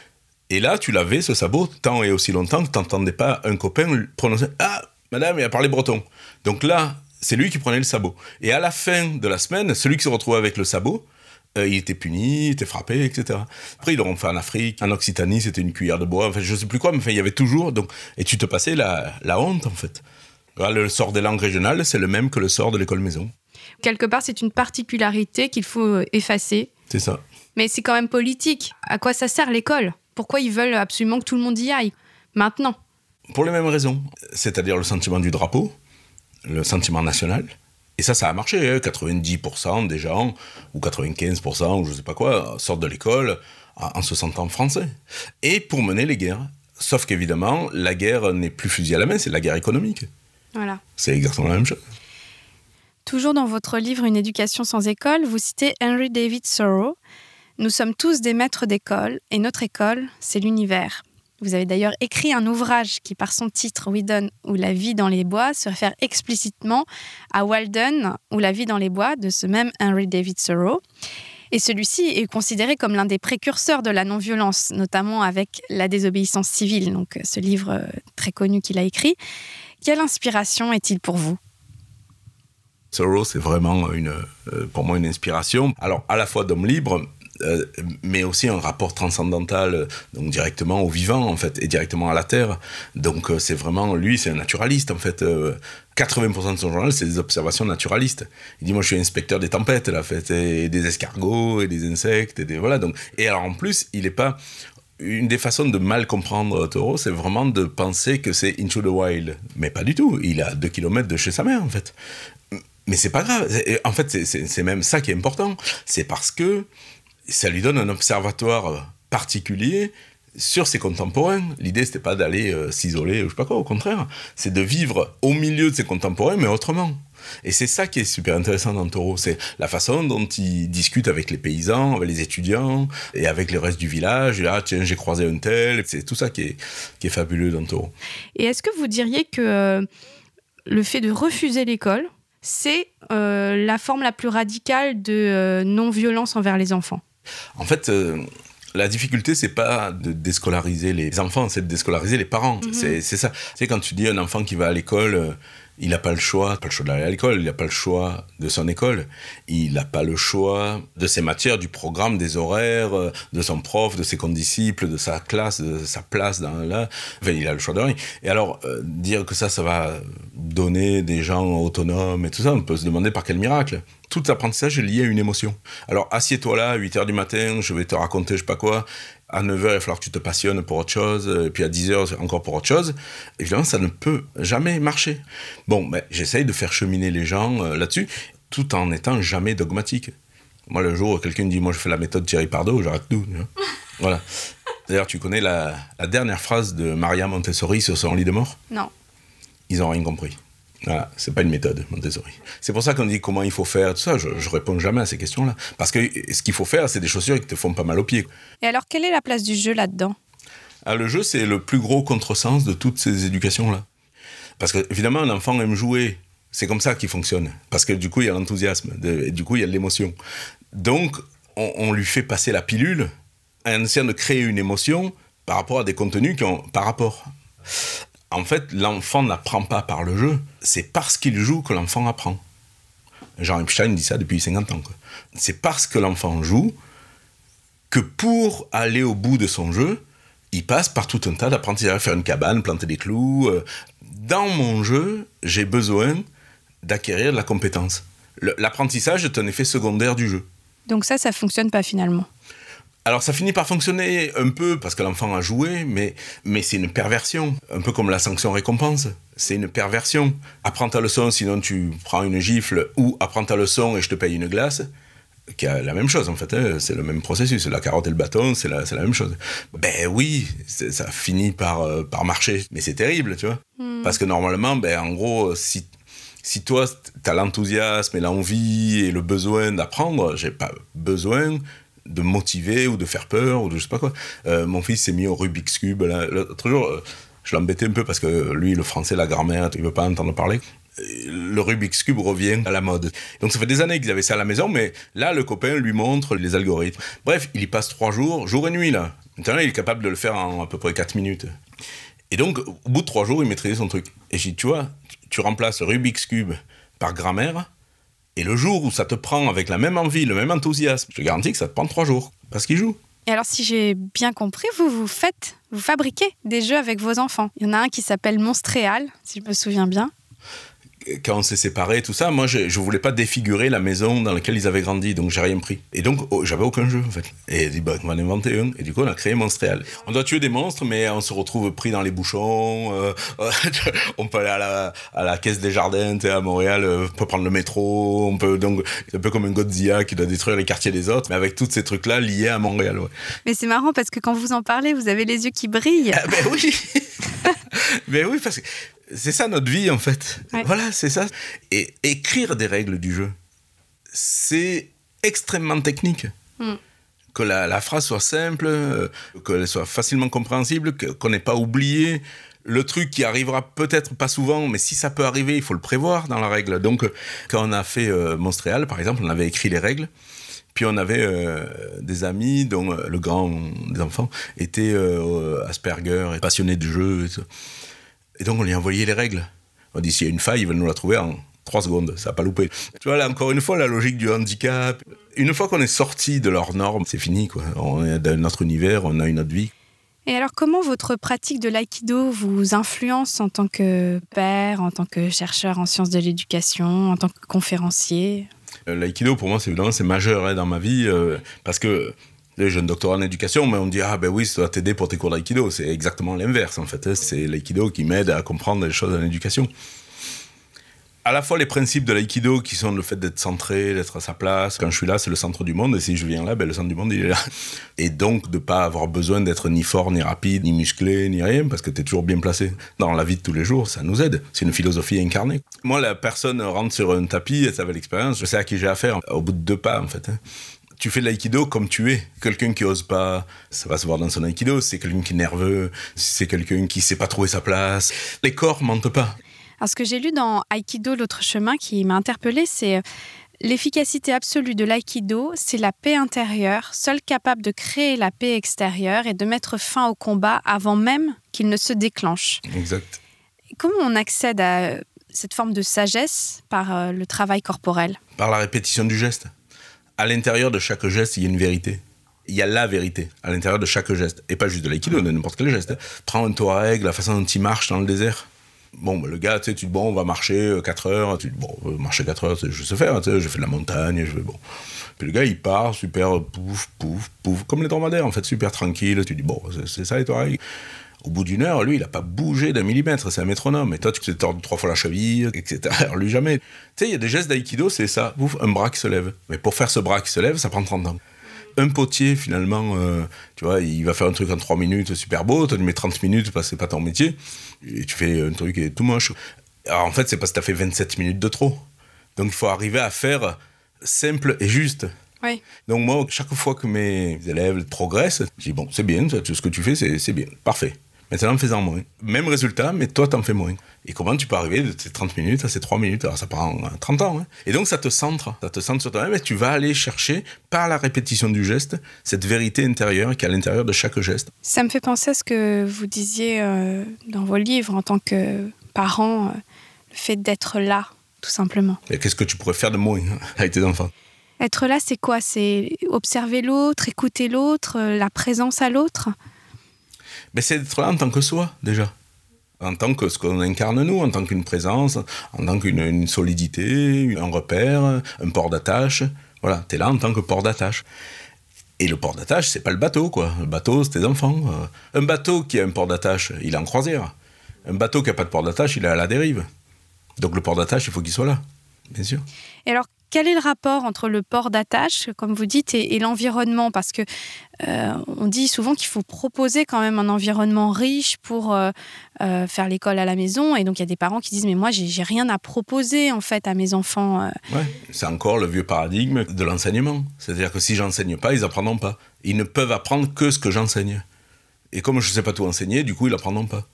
Et là, tu l'avais, ce sabot, tant et aussi longtemps que tu n'entendais pas un copain prononcer « Ah, madame, il a parlé breton ». Donc là, c'est lui qui prenait le sabot. Et à la fin de la semaine, celui qui se retrouvait avec le sabot, euh, il était puni, il était frappé, et cetera. Après, ils l'auront fait en Afrique, en Occitanie, c'était une cuillère de bois, enfin, je ne sais plus quoi, mais enfin, il y avait toujours... Donc, et tu te passais la, la honte, en fait. Là, le sort des langues régionales, c'est le même que le sort de l'école maison. Quelque part, c'est une particularité qu'il faut effacer. C'est ça. Mais c'est quand même politique. À quoi ça sert l'école ? Pourquoi ils veulent absolument que tout le monde y aille, maintenant ? Pour les mêmes raisons. C'est-à-dire le sentiment du drapeau, le sentiment national. Et ça, ça a marché. Hein. quatre-vingt-dix pour cent des gens, ou quatre-vingt-quinze pour cent, ou je ne sais pas quoi, sortent de l'école en se sentant français. Et pour mener les guerres. Sauf qu'évidemment, la guerre n'est plus fusil à la main, c'est la guerre économique. Voilà. C'est exactement la même chose. Toujours dans votre livre « Une éducation sans école », vous citez Henry David Thoreau. « Nous sommes tous des maîtres d'école, et notre école, c'est l'univers. » Vous avez d'ailleurs écrit un ouvrage qui, par son titre « Weedon ou la vie dans les bois », se réfère explicitement à Walden ou la vie dans les bois de ce même Henry David Thoreau. Et celui-ci est considéré comme l'un des précurseurs de la non-violence, notamment avec La désobéissance civile, donc ce livre très connu qu'il a écrit. Quelle inspiration est-il pour vous ? Thoreau, c'est vraiment une, pour moi une inspiration. Alors, à la fois d'homme libre, Euh, mais aussi un rapport transcendantal, donc directement au vivant en fait, et directement à la terre. Donc euh, c'est vraiment, lui c'est un naturaliste en fait. Euh, quatre-vingts pour cent de son journal c'est des observations naturalistes. Il dit moi je suis inspecteur des tempêtes là, fait, et des escargots et des insectes et des, voilà donc. Et alors en plus il est pas, une des façons de mal comprendre Thoreau, c'est vraiment de penser que c'est Into the Wild, mais pas du tout. Il est à deux kilomètres de chez sa mère en fait. Mais c'est pas grave. En fait c'est, c'est, c'est même ça qui est important. C'est parce que ça lui donne un observatoire particulier sur ses contemporains. L'idée, c'était pas d'aller euh, s'isoler, ou je sais pas quoi, au contraire. C'est de vivre au milieu de ses contemporains, mais autrement. Et c'est ça qui est super intéressant dans Thoreau. C'est la façon dont il discute avec les paysans, avec les étudiants, et avec le reste du village. Et, ah, tiens, j'ai croisé un tel. C'est tout ça qui est, qui est fabuleux dans Thoreau. Et est-ce que vous diriez que euh, le fait de refuser l'école, c'est euh, la forme la plus radicale de euh, non-violence envers les enfants ? En fait, euh, la difficulté, c'est pas de déscolariser les enfants, c'est de déscolariser les parents. Mmh. C'est, c'est ça. Tu sais, quand tu dis un enfant qui va à l'école, euh, il n'a pas le choix, pas le choix d'aller à l'école, il n'a pas le choix de son école, il n'a pas le choix de ses matières, du programme, des horaires, euh, de son prof, de ses condisciples, de sa classe, de sa place dans là. Enfin, il a le choix de rien. Et alors, euh, dire que ça, ça va donner des gens autonomes et tout ça, on peut se demander par quel miracle. Tout apprentissage est lié à une émotion. Alors, assieds-toi là, à huit heures du matin, je vais te raconter je sais pas quoi. À neuf heures, il va falloir que tu te passionnes pour autre chose. Et puis à dix heures, encore pour autre chose. Évidemment, ça ne peut jamais marcher. Bon, ben, j'essaye de faire cheminer les gens euh, là-dessus, tout en n'étant jamais dogmatique. Moi, le jour où quelqu'un me dit « Moi, je fais la méthode Thierry Pardo », j'arrête tout. Tu vois. Voilà. D'ailleurs, tu connais la, la dernière phrase de Maria Montessori sur son lit de mort ? Non. Ils n'ont rien compris. Voilà, c'est pas une méthode, Montessori. C'est pour ça qu'on dit comment il faut faire, tout ça. Je, je réponds jamais à ces questions-là. Parce que ce qu'il faut faire, c'est des chaussures qui te font pas mal aux pieds. Et alors, quelle est la place du jeu là-dedans ? Ah, le jeu, c'est le plus gros contresens de toutes ces éducations-là. Parce que, évidemment, un enfant aime jouer. C'est comme ça qu'il fonctionne. Parce que du coup, il y a l'enthousiasme. De, et du coup, il y a de l'émotion. Donc, on, on lui fait passer la pilule en essayant de créer une émotion par rapport à des contenus qui ont par rapport. En fait, l'enfant n'apprend pas par le jeu. C'est parce qu'il joue que l'enfant apprend. Jean Epstein dit ça depuis cinquante ans. Quoi. C'est parce que l'enfant joue que pour aller au bout de son jeu, il passe par tout un tas d'apprentissages. Faire une cabane, planter des clous. Dans mon jeu, j'ai besoin d'acquérir de la compétence. Le, l'apprentissage est un effet secondaire du jeu. Donc ça, ça fonctionne pas finalement. Alors ça finit par fonctionner un peu parce que l'enfant a joué, mais, mais c'est une perversion. Un peu comme la sanction-récompense. C'est une perversion. Apprends ta leçon, sinon tu prends une gifle, ou apprends ta leçon et je te paye une glace. Qui a la même chose en fait, hein. C'est le même processus, la carotte et le bâton, c'est la, c'est la même chose. Ben oui, ça finit par, euh, par marcher, mais c'est terrible, tu vois. Mm. Parce que normalement, ben, en gros, si, si toi, t'as l'enthousiasme et l'envie et le besoin d'apprendre, j'ai pas besoin de motiver ou de faire peur ou de je sais pas quoi. Euh, mon fils s'est mis au Rubik's Cube, là, l'autre jour, euh, je l'embêtais un peu parce que lui, le français, la grammaire, il veut pas entendre parler. Le Rubik's Cube revient à la mode. Donc ça fait des années qu'ils avaient ça à la maison, mais là, le copain lui montre les algorithmes. Bref, il y passe trois jours, jour et nuit, là. Maintenant, il est capable de le faire en à peu près quatre minutes. Et donc, au bout de trois jours, il maîtrisait son truc. Et j'ai dit, tu vois, tu remplaces le Rubik's Cube par grammaire, et le jour où ça te prend avec la même envie, le même enthousiasme, je te garantis que ça te prend trois jours, parce qu'il joue. Et alors, si j'ai bien compris, vous, vous faites, vous fabriquez des jeux avec vos enfants. Il y en a un qui s'appelle Monstréal, si je me souviens bien. Quand on s'est séparés, tout ça, moi, je, je voulais pas défigurer la maison dans laquelle ils avaient grandi, donc j'ai rien pris. Et donc, oh, j'avais aucun jeu, en fait. Et il dit, bah, on va en inventer un. Et du coup, on a créé Monstréal. On doit tuer des monstres, mais on se retrouve pris dans les bouchons. Euh, on peut aller à la, à la caisse des jardins, à Montréal, on peut prendre le métro. On peut, donc, c'est un peu comme un Godzilla qui doit détruire les quartiers des autres, mais avec tous ces trucs-là liés à Montréal. Ouais. Mais c'est marrant parce que quand vous en parlez, vous avez les yeux qui brillent. Ah, ben oui. Ben oui, parce que c'est ça notre vie, en fait. Ouais. Voilà, c'est ça. Et écrire des règles du jeu, c'est extrêmement technique. Mm. Que la, la phrase soit simple, euh, qu'elle soit facilement compréhensible, que, qu'on n'ait pas oublié le truc qui arrivera peut-être pas souvent, mais si ça peut arriver, il faut le prévoir dans la règle. Donc, quand on a fait euh, Monstréal, par exemple, on avait écrit les règles. Puis on avait euh, des amis dont euh, le grand des enfants était euh, Asperger et passionné de jeux et tout. Et donc, on lui a envoyé les règles. On dit, s'il y a une faille, ils veulent nous la trouver en trois secondes. Ça n'a pas loupé. Tu vois, là, encore une fois, la logique du handicap. Une fois qu'on est sorti de leurs normes, c'est fini, quoi. On est dans notre univers, on a une autre vie. Et alors, comment votre pratique de l'aïkido vous influence en tant que père, en tant que chercheur en sciences de l'éducation, en tant que conférencier ? L'aïkido, pour moi, c'est évidemment, c'est majeur hein, dans ma vie, euh, parce que j'ai un doctorat en éducation, mais on dit « Ah ben oui, ça doit t'aider pour tes cours d'aïkido ». C'est exactement l'inverse, en fait. C'est l'aïkido qui m'aide à comprendre les choses en éducation. À la fois les principes de l'aïkido qui sont le fait d'être centré, d'être à sa place. Quand je suis là, c'est le centre du monde, et si je viens là, ben, le centre du monde, il est là. Et donc, de ne pas avoir besoin d'être ni fort, ni rapide, ni musclé, ni rien, parce que tu es toujours bien placé. Dans la vie de tous les jours, ça nous aide. C'est une philosophie incarnée. Moi, la personne rentre sur un tapis, elle savait l'expérience, je sais à qui j'ai affaire, au bout de deux pas, en fait. Hein. Tu fais de l'aïkido comme tu es. Quelqu'un qui ose pas, ça va se voir dans son aïkido. C'est quelqu'un qui est nerveux, c'est quelqu'un qui sait pas trouver sa place. Les corps mentent pas. Alors, ce que j'ai lu dans Aïkido, l'autre chemin, qui m'a interpellée, c'est l'efficacité absolue de l'aïkido, c'est la paix intérieure, seule capable de créer la paix extérieure et de mettre fin au combat avant même qu'il ne se déclenche. Exact. Comment on accède à cette forme de sagesse par le travail corporel ? Par la répétition du geste. À l'intérieur de chaque geste, il y a une vérité. Il y a la vérité à l'intérieur de chaque geste. Et pas juste de l'aïkido, de n'importe quel geste. Prends un touareg, la façon dont il marche dans le désert. Bon, bah, le gars, tu sais, tu dis, bon, on va marcher quatre heures. Tu dis, bon, marcher quatre heures, je sais faire, tu sais, je fais de la montagne, je fais, bon. Puis le gars, il part, super, pouf, pouf, pouf, comme les dromadaires, en fait, super tranquille. Tu dis, bon, c'est, c'est ça les touaregs. Au bout d'une heure, lui, il n'a pas bougé d'un millimètre, c'est un métronome. Et toi, tu t'es tordu trois fois la cheville, et cetera. Alors, lui, jamais. Tu sais, il y a des gestes d'aïkido, c'est ça, pouf, un bras qui se lève. Mais pour faire ce bras qui se lève, ça prend trente ans. Un potier, finalement, euh, tu vois, il va faire un truc en trois minutes, super beau, tu lui mets trente minutes parce que c'est pas ton métier, et tu fais un truc qui est tout moche. Alors en fait, c'est parce que tu as fait vingt-sept minutes de trop. Donc il faut arriver à faire simple et juste. Oui. Donc moi, chaque fois que mes élèves progressent, je dis bon, c'est bien, tout ce que tu fais, c'est, c'est bien, parfait. Maintenant, fais-en moins. Même résultat, mais toi, t'en fais moins. Et comment tu peux arriver de ces trente minutes à ces trois minutes? Alors ça prend trente ans. Hein. Et donc ça te centre, ça te centre sur toi-même et tu vas aller chercher, par la répétition du geste, cette vérité intérieure qui est à l'intérieur de chaque geste. Ça me fait penser à ce que vous disiez euh, dans vos livres en tant que parent, euh, le fait d'être là, tout simplement. Et qu'est-ce que tu pourrais faire de moins avec tes enfants? Être là, c'est quoi? C'est observer l'autre, écouter l'autre, euh, la présence à l'autre? Mais c'est d'être là en tant que soi, déjà. En tant que ce qu'on incarne nous, en tant qu'une présence, en tant qu'une une solidité, un repère, un port d'attache. Voilà, t'es là en tant que port d'attache. Et le port d'attache, c'est pas le bateau, quoi. Le bateau, c'est tes enfants. Un bateau qui a un port d'attache, il est en croisière. Un bateau qui n'a pas de port d'attache, il est à la dérive. Donc le port d'attache, il faut qu'il soit là, bien sûr. Et alors, quel est le rapport entre le port d'attache, comme vous dites, et, et l'environnement? Parce que euh, on dit souvent qu'il faut proposer quand même un environnement riche pour euh, euh, faire l'école à la maison. Et donc, il y a des parents qui disent « Mais moi, j'ai, j'ai rien à proposer, en fait, à mes enfants. Euh. » Ouais, c'est encore le vieux paradigme de l'enseignement. C'est-à-dire que si j'enseigne pas, ils n'apprendront pas. Ils ne peuvent apprendre que ce que j'enseigne. Et comme je ne sais pas tout enseigner, du coup, ils n'apprendront pas.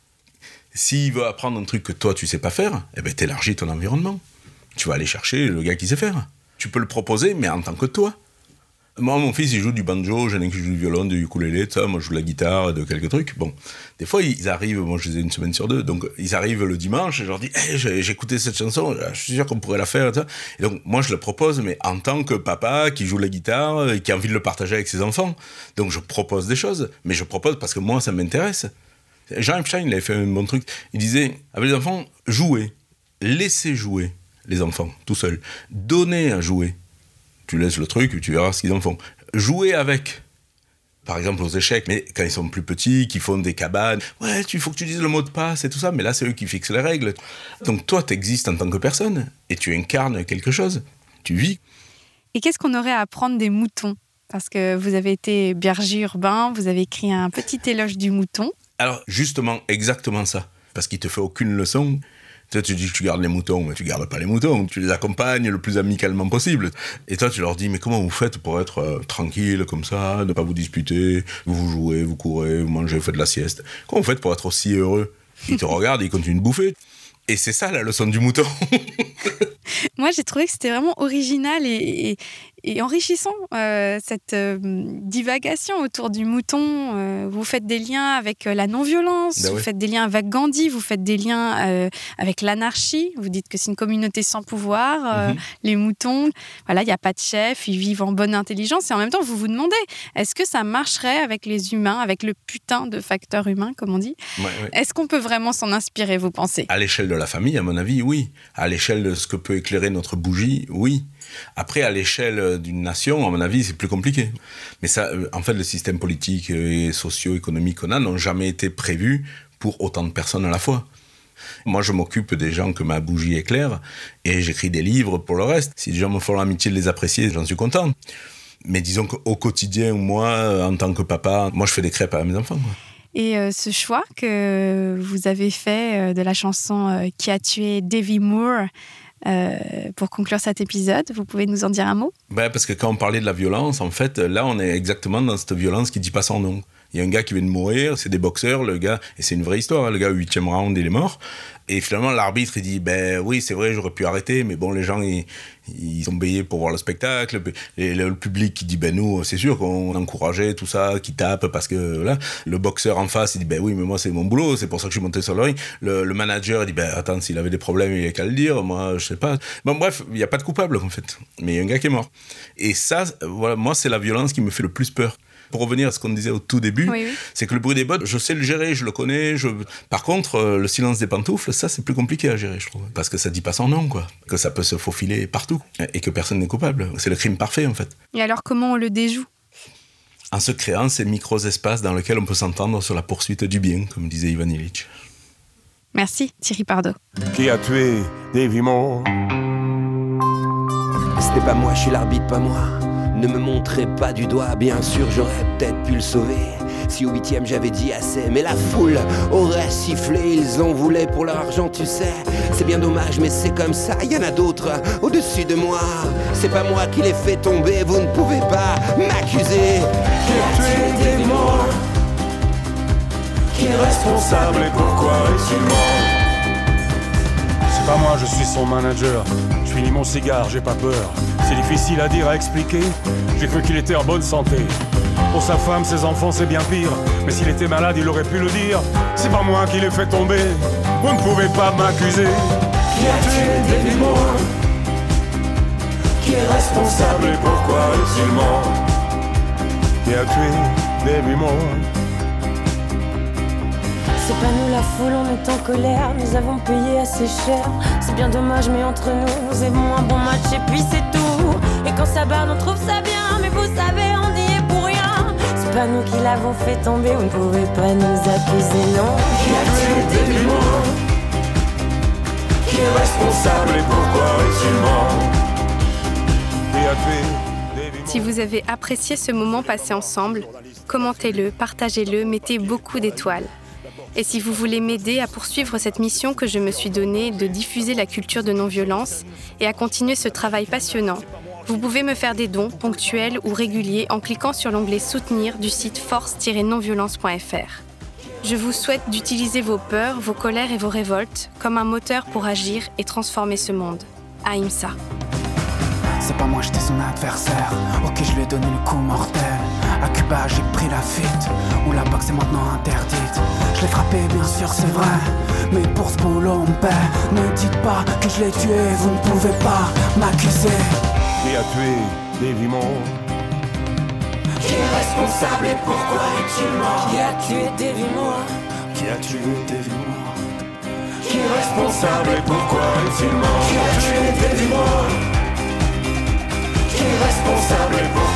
S'il veut apprendre un truc que toi, tu ne sais pas faire, eh ben, t'élargis ton environnement. Tu vas aller chercher le gars qui sait faire. Tu peux le proposer, mais en tant que toi. Moi, mon fils, il joue du banjo, j'en ai qui joue du violon, du ukulélé, tout ça. Moi, je joue de la guitare, de quelques trucs. Bon, des fois, ils arrivent, moi, je les ai une semaine sur deux, donc ils arrivent le dimanche, et je leur dis hey, « j'ai, j'ai écouté cette chanson, je suis sûr qu'on pourrait la faire. » Et, et donc, moi, je le propose, mais en tant que papa qui joue de la guitare et qui a envie de le partager avec ses enfants. Donc, je propose des choses, mais je propose parce que moi, ça m'intéresse. Jean Epstein, il avait fait un bon truc. Il disait, avec les enfants, jouez, laissez jouer les enfants, tout seuls. Donnez à jouer. Tu laisses le truc, tu verras ce qu'ils en font. Jouez avec. Par exemple, aux échecs, mais quand ils sont plus petits, qui font des cabanes, ouais, il faut que tu dises le mot de passe et tout ça, mais là, c'est eux qui fixent les règles. Donc toi, tu existes en tant que personne et tu incarnes quelque chose. Tu vis. Et qu'est-ce qu'on aurait à apprendre des moutons? Parce que vous avez été berger urbain, vous avez écrit un petit éloge du mouton. Alors, justement, exactement ça. Parce qu'il ne te fait aucune leçon. Toi, tu dis que tu gardes les moutons, mais tu ne gardes pas les moutons. Tu les accompagnes le plus amicalement possible. Et toi, tu leur dis, mais comment vous faites pour être euh, tranquille comme ça, ne pas vous disputer, vous jouez, vous courez, vous mangez, vous faites de la sieste. Comment vous faites pour être aussi heureux? Ils te regardent, ils continuent de bouffer. Et c'est ça la leçon du mouton. Moi, j'ai trouvé que c'était vraiment original et, et, et enrichissant, euh, cette euh, divagation autour du mouton. Euh, vous faites des liens avec euh, la non-violence, ben vous oui. faites des liens avec Gandhi, vous faites des liens euh, avec l'anarchie. Vous dites que c'est une communauté sans pouvoir, euh, mm-hmm. les moutons. Voilà, il n'y a pas de chef, ils vivent en bonne intelligence. Et en même temps, vous vous demandez, est-ce que ça marcherait avec les humains, avec le putain de facteur humain, comme on dit? Ouais, ouais. Est-ce qu'on peut vraiment s'en inspirer, vous pensez? À l'échelle de la famille, à mon avis, oui. À l'échelle de ce que peut éclairer notre bougie, oui. Après, à l'échelle d'une nation, à mon avis, c'est plus compliqué. Mais ça, en fait, le système politique et socio-économique qu'on a n'ont jamais été prévus pour autant de personnes à la fois. Moi, je m'occupe des gens que ma bougie éclaire et j'écris des livres pour le reste. Si les gens me font l'amitié de les apprécier, j'en suis content. Mais disons qu'au quotidien, moi, en tant que papa, moi, je fais des crêpes à mes enfants. Moi. Et euh, ce choix que vous avez fait euh, de la chanson euh, qui a tué Demi Moore, euh, pour conclure cet épisode, vous pouvez nous en dire un mot? Ben, parce que quand on parlait de la violence, en fait, là, on est exactement dans cette violence qui ne dit pas son nom. Il y a un gars qui vient de mourir, c'est des boxeurs, le gars, et c'est une vraie histoire, hein, le gars au huitième round, il est mort. Et finalement, l'arbitre, il dit, ben oui, c'est vrai, j'aurais pu arrêter, mais bon, les gens, ils, ils sont payés pour voir le spectacle. Et le, le public qui dit, ben nous, c'est sûr qu'on encourageait tout ça, qui tape, parce que là, le boxeur en face, il dit, ben oui, mais moi, c'est mon boulot, c'est pour ça que je suis monté sur le ring. Le, le manager, il dit, ben attends, s'il avait des problèmes, il n'y a qu'à le dire, moi, je sais pas. Bon, bref, il n'y a pas de coupable, en fait. Mais il y a un gars qui est mort. Et ça, voilà, moi, c'est la violence qui me fait le plus peur. Pour revenir à ce qu'on disait au tout début, oui, oui. c'est que le bruit des bottes, je sais le gérer, je le connais. Je... Par contre, euh, le silence des pantoufles, ça, c'est plus compliqué à gérer, je trouve. Parce que ça dit pas son nom, quoi. Que ça peut se faufiler partout. Et que personne n'est coupable. C'est le crime parfait, en fait. Et alors, comment on le déjoue? En se créant ces micro-espaces dans lesquels on peut s'entendre sur la poursuite du bien, comme disait Ivan Illich. Merci, Thierry Pardo. Qui a tué Demi Moore? C'était pas moi, je suis l'arbitre, pas moi. Ne me montrez pas du doigt, bien sûr j'aurais peut-être pu le sauver si au huitième j'avais dit assez. Mais la foule aurait sifflé, ils en voulaient pour leur argent, tu sais. C'est bien dommage mais c'est comme ça, y en a d'autres au-dessus de moi. C'est pas moi qui les fait tomber, vous ne pouvez pas m'accuser. Qui a tué des morts? Qui est responsable et pourquoi est-il mort? C'est pas moi, je suis son manager. Je finis mon cigare, j'ai pas peur. C'est difficile à dire, à expliquer. J'ai cru qu'il était en bonne santé. Pour sa femme, ses enfants, c'est bien pire. Mais s'il était malade, il aurait pu le dire. C'est pas moi qui l'ai fait tomber. Vous ne pouvez pas m'accuser. Qui a tué Davy Moore? Qui est responsable et pourquoi est-il mort? Qui a tué Davy Moore? C'est pas nous la foule, on est en colère. Nous avons payé assez cher. C'est bien dommage mais entre nous, nous avons un bon match et puis c'est tout. Et quand ça barre, on trouve ça bien. Mais vous savez, on y est pour rien. C'est pas nous qui l'avons fait tomber. Vous ne pouvez pas nous accuser, non. Qui a tué Davy Moore? Qui est responsable et pourquoi est-il mort? Qui a tué Davy Moore? Si vous avez apprécié ce moment passé ensemble, commentez-le, partagez-le, mettez beaucoup d'étoiles. Et si vous voulez m'aider à poursuivre cette mission que je me suis donnée de diffuser la culture de non-violence et à continuer ce travail passionnant, vous pouvez me faire des dons ponctuels ou réguliers en cliquant sur l'onglet « Soutenir » du site force tiret non violence point f r. Je vous souhaite d'utiliser vos peurs, vos colères et vos révoltes comme un moteur pour agir et transformer ce monde. Ahimsa. C'est pas moi, j'étais son adversaire. Ok, je lui ai donné le coup mortel. À Cuba, j'ai pris la fuite, où la boxe est maintenant interdite. Je l'ai frappé, bien sûr, c'est vrai, mais pour ce boulot, on paie. Ne dites pas que je l'ai tué, vous ne pouvez pas m'accuser. Qui a tué Davy Moore? Qui est responsable et pourquoi est-il mort? Qui a tué Davy Moore? Qui a tué Davy Moore? Qui est responsable et pourquoi est-il mort? Qui a tué Davy Moore? Qui est responsable et pourquoi